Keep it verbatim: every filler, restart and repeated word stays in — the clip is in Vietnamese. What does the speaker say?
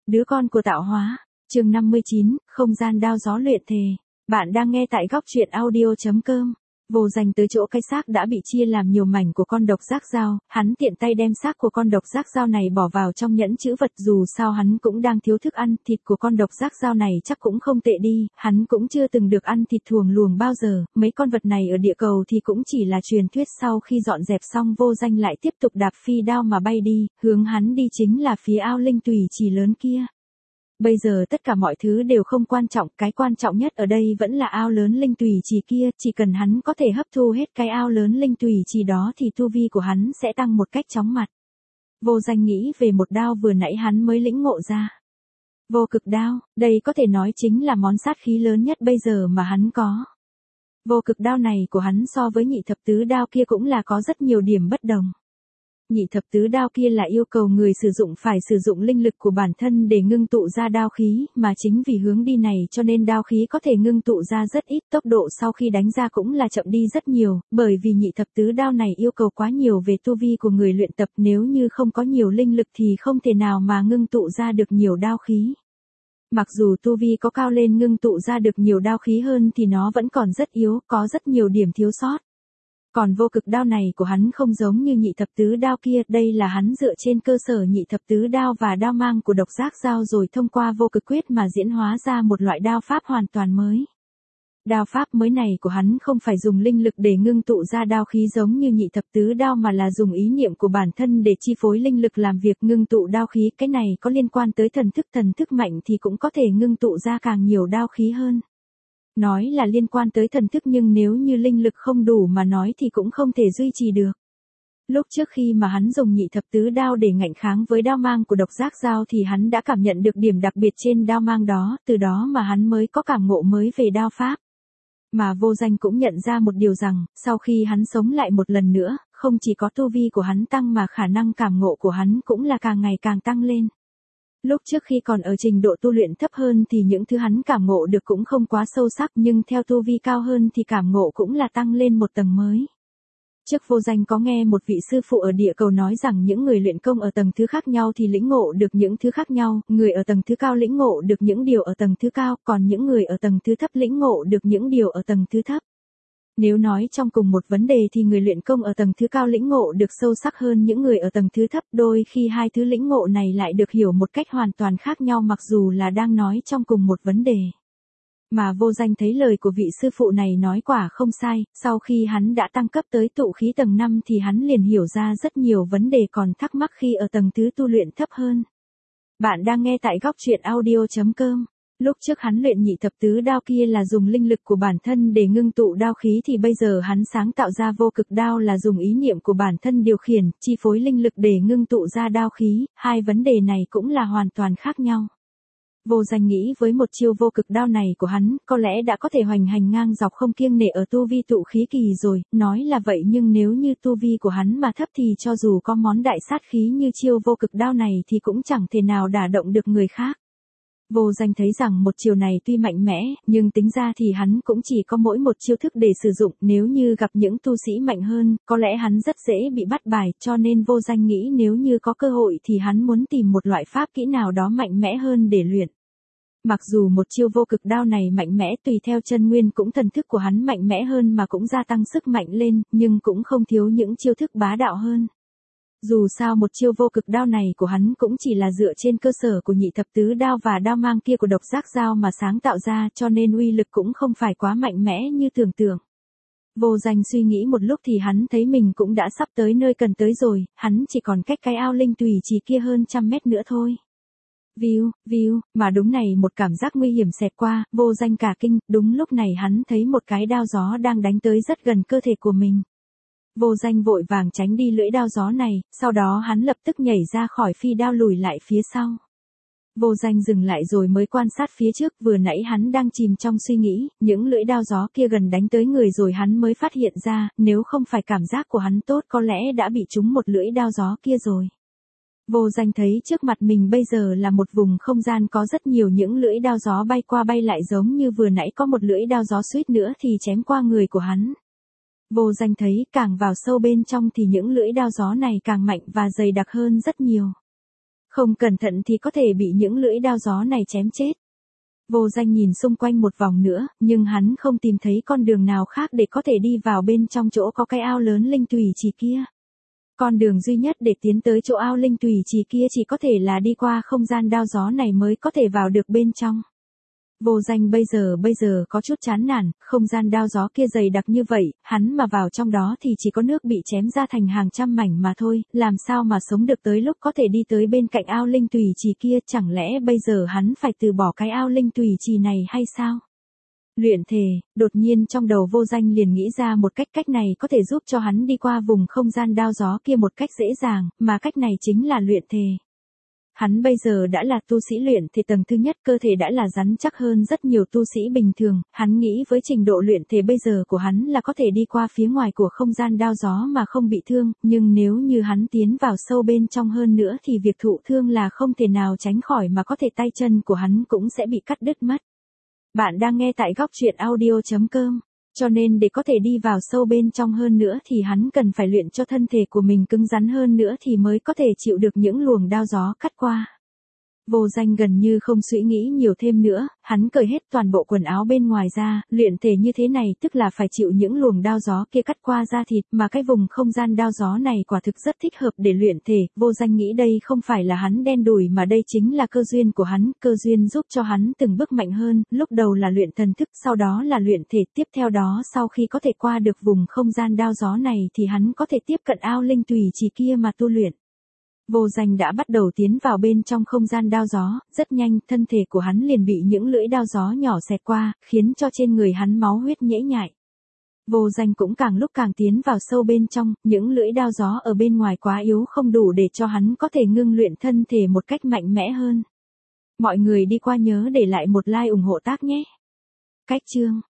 Đứa con của tạo hóa. Chương năm mươi chín, không gian đao gió luyện thề. Bạn đang nghe tại góc truyện audio chấm com. Vô Danh tới chỗ cái xác đã bị chia làm nhiều mảnh của con độc giác dao, hắn tiện tay đem xác của con độc giác dao này bỏ vào trong nhẫn chữ vật, dù sao hắn cũng đang thiếu thức ăn, thịt của con độc giác dao này chắc cũng không tệ đi, hắn cũng chưa từng được ăn thịt thuồng luồng bao giờ, mấy con vật này ở địa cầu thì cũng chỉ là truyền thuyết. Sau khi dọn dẹp xong, Vô Danh lại tiếp tục đạp phi đao mà bay đi, hướng hắn đi chính là phía ao linh tùy trì lớn kia. Bây giờ tất cả mọi thứ đều không quan trọng, cái quan trọng nhất ở đây vẫn là ao lớn linh tùy trì kia, chỉ cần hắn có thể hấp thu hết cái ao lớn linh tùy trì đó thì tu vi của hắn sẽ tăng một cách chóng mặt. Vô Danh nghĩ về một đao vừa nãy hắn mới lĩnh ngộ ra. Vô cực đao, đây có thể nói chính là món sát khí lớn nhất bây giờ mà hắn có. Vô cực đao này của hắn so với nhị thập tứ đao kia cũng là có rất nhiều điểm bất đồng. Nhị thập tứ đao kia là yêu cầu người sử dụng phải sử dụng linh lực của bản thân để ngưng tụ ra đao khí, mà chính vì hướng đi này cho nên đao khí có thể ngưng tụ ra rất ít, tốc độ sau khi đánh ra cũng là chậm đi rất nhiều, bởi vì nhị thập tứ đao này yêu cầu quá nhiều về tu vi của người luyện tập, nếu như không có nhiều linh lực thì không thể nào mà ngưng tụ ra được nhiều đao khí. Mặc dù tu vi có cao lên ngưng tụ ra được nhiều đao khí hơn thì nó vẫn còn rất yếu, có rất nhiều điểm thiếu sót. Còn vô cực đao này của hắn không giống như nhị thập tứ đao kia, đây là hắn dựa trên cơ sở nhị thập tứ đao và đao mang của độc giác dao rồi thông qua vô cực quyết mà diễn hóa ra một loại đao pháp hoàn toàn mới. Đao pháp mới này của hắn không phải dùng linh lực để ngưng tụ ra đao khí giống như nhị thập tứ đao mà là dùng ý niệm của bản thân để chi phối linh lực làm việc ngưng tụ đao khí, cái này có liên quan tới thần thức, thần thức mạnh thì cũng có thể ngưng tụ ra càng nhiều đao khí hơn. Nói là liên quan tới thần thức nhưng nếu như linh lực không đủ mà nói thì cũng không thể duy trì được. Lúc trước khi mà hắn dùng nhị thập tứ đao để ngạnh kháng với đao mang của độc giác dao thì hắn đã cảm nhận được điểm đặc biệt trên đao mang đó, từ đó mà hắn mới có cảm ngộ mới về đao pháp. Mà Vô Danh cũng nhận ra một điều rằng, sau khi hắn sống lại một lần nữa, không chỉ có tu vi của hắn tăng mà khả năng cảm ngộ của hắn cũng là càng ngày càng tăng lên. Lúc trước khi còn ở trình độ tu luyện thấp hơn thì những thứ hắn cảm ngộ được cũng không quá sâu sắc, nhưng theo tu vi cao hơn thì cảm ngộ cũng là tăng lên một tầng mới. Trước Vô Danh có nghe một vị sư phụ ở địa cầu nói rằng những người luyện công ở tầng thứ khác nhau thì lĩnh ngộ được những thứ khác nhau, người ở tầng thứ cao lĩnh ngộ được những điều ở tầng thứ cao, còn những người ở tầng thứ thấp lĩnh ngộ được những điều ở tầng thứ thấp. Nếu nói trong cùng một vấn đề thì người luyện công ở tầng thứ cao lĩnh ngộ được sâu sắc hơn những người ở tầng thứ thấp, đôi khi hai thứ lĩnh ngộ này lại được hiểu một cách hoàn toàn khác nhau mặc dù là đang nói trong cùng một vấn đề. Mà Vô Danh thấy lời của vị sư phụ này nói quả không sai, sau khi hắn đã tăng cấp tới tụ khí tầng năm thì hắn liền hiểu ra rất nhiều vấn đề còn thắc mắc khi ở tầng thứ tu luyện thấp hơn. Bạn đang nghe tại góc truyện audio chấm com. Lúc trước hắn luyện nhị thập tứ đao kia là dùng linh lực của bản thân để ngưng tụ đao khí thì bây giờ hắn sáng tạo ra vô cực đao là dùng ý niệm của bản thân điều khiển, chi phối linh lực để ngưng tụ ra đao khí, hai vấn đề này cũng là hoàn toàn khác nhau. Vô Danh nghĩ với một chiêu vô cực đao này của hắn, có lẽ đã có thể hoành hành ngang dọc không kiêng nể ở tu vi tụ khí kỳ rồi, nói là vậy nhưng nếu như tu vi của hắn mà thấp thì cho dù có món đại sát khí như chiêu vô cực đao này thì cũng chẳng thể nào đả động được người khác. Vô Danh thấy rằng một chiều này tuy mạnh mẽ, nhưng tính ra thì hắn cũng chỉ có mỗi một chiêu thức để sử dụng, nếu như gặp những tu sĩ mạnh hơn, có lẽ hắn rất dễ bị bắt bài, cho nên Vô Danh nghĩ nếu như có cơ hội thì hắn muốn tìm một loại pháp kỹ nào đó mạnh mẽ hơn để luyện. Mặc dù một chiêu vô cực đao này mạnh mẽ tùy theo chân nguyên cũng thần thức của hắn mạnh mẽ hơn mà cũng gia tăng sức mạnh lên, nhưng cũng không thiếu những chiêu thức bá đạo hơn. Dù sao một chiêu vô cực đao này của hắn cũng chỉ là dựa trên cơ sở của nhị thập tứ đao và đao mang kia của độc giác dao mà sáng tạo ra cho nên uy lực cũng không phải quá mạnh mẽ như tưởng tượng. Vô Danh suy nghĩ một lúc thì hắn thấy mình cũng đã sắp tới nơi cần tới rồi, hắn chỉ còn cách cái ao linh tùy trì kia hơn trăm mét nữa thôi. View, view, mà đúng này một cảm giác nguy hiểm xẹt qua, Vô Danh cả kinh, đúng lúc này hắn thấy một cái đao gió đang đánh tới rất gần cơ thể của mình. Vô Danh vội vàng tránh đi lưỡi đao gió này, sau đó hắn lập tức nhảy ra khỏi phi đao lùi lại phía sau. Vô Danh dừng lại rồi mới quan sát phía trước, vừa nãy hắn đang chìm trong suy nghĩ, những lưỡi đao gió kia gần đánh tới người rồi hắn mới phát hiện ra, nếu không phải cảm giác của hắn tốt có lẽ đã bị trúng một lưỡi đao gió kia rồi. Vô Danh thấy trước mặt mình bây giờ là một vùng không gian có rất nhiều những lưỡi đao gió bay qua bay lại giống như vừa nãy có một lưỡi đao gió suýt nữa thì chém qua người của hắn. Vô Danh thấy càng vào sâu bên trong thì những lưỡi đao gió này càng mạnh và dày đặc hơn rất nhiều. Không cẩn thận thì có thể bị những lưỡi đao gió này chém chết. Vô Danh nhìn xung quanh một vòng nữa, nhưng hắn không tìm thấy con đường nào khác để có thể đi vào bên trong chỗ có cái ao lớn linh tùy trì kia. Con đường duy nhất để tiến tới chỗ ao linh tùy trì kia chỉ có thể là đi qua không gian đao gió này mới có thể vào được bên trong. Vô Danh bây giờ bây giờ có chút chán nản, không gian đao gió kia dày đặc như vậy, hắn mà vào trong đó thì chỉ có nước bị chém ra thành hàng trăm mảnh mà thôi, làm sao mà sống được tới lúc có thể đi tới bên cạnh ao linh tùy trì kia, chẳng lẽ bây giờ hắn phải từ bỏ cái ao linh tùy trì này hay sao? Luyện thể, đột nhiên trong đầu Vô Danh liền nghĩ ra một cách, cách này có thể giúp cho hắn đi qua vùng không gian đao gió kia một cách dễ dàng, mà cách này chính là luyện thể. Hắn bây giờ đã là tu sĩ luyện thể tầng thứ nhất, cơ thể đã là rắn chắc hơn rất nhiều tu sĩ bình thường, hắn nghĩ với trình độ luyện thể bây giờ của hắn là có thể đi qua phía ngoài của không gian đao gió mà không bị thương, nhưng nếu như hắn tiến vào sâu bên trong hơn nữa thì việc thụ thương là không thể nào tránh khỏi, mà có thể tay chân của hắn cũng sẽ bị cắt đứt mất. Bạn đang nghe tại góc truyện audio chấm com. Cho nên để có thể đi vào sâu bên trong hơn nữa thì hắn cần phải luyện cho thân thể của mình cứng rắn hơn nữa thì mới có thể chịu được những luồng đao gió cắt qua. Vô Danh gần như không suy nghĩ nhiều thêm nữa, hắn cởi hết toàn bộ quần áo bên ngoài ra, luyện thể như thế này tức là phải chịu những luồng đao gió kia cắt qua da thịt, mà cái vùng không gian đao gió này quả thực rất thích hợp để luyện thể. Vô Danh nghĩ đây không phải là hắn đen đủi mà đây chính là cơ duyên của hắn, cơ duyên giúp cho hắn từng bước mạnh hơn, lúc đầu là luyện thần thức, sau đó là luyện thể, tiếp theo đó sau khi có thể qua được vùng không gian đao gió này thì hắn có thể tiếp cận ao linh tùy trì kia mà tu luyện. Vô Danh đã bắt đầu tiến vào bên trong không gian đao gió, rất nhanh, thân thể của hắn liền bị những lưỡi đao gió nhỏ xẹt qua, khiến cho trên người hắn máu huyết nhễ nhại. Vô Danh cũng càng lúc càng tiến vào sâu bên trong, những lưỡi đao gió ở bên ngoài quá yếu không đủ để cho hắn có thể ngưng luyện thân thể một cách mạnh mẽ hơn. Mọi người đi qua nhớ để lại một like ủng hộ tác nhé. Cách chương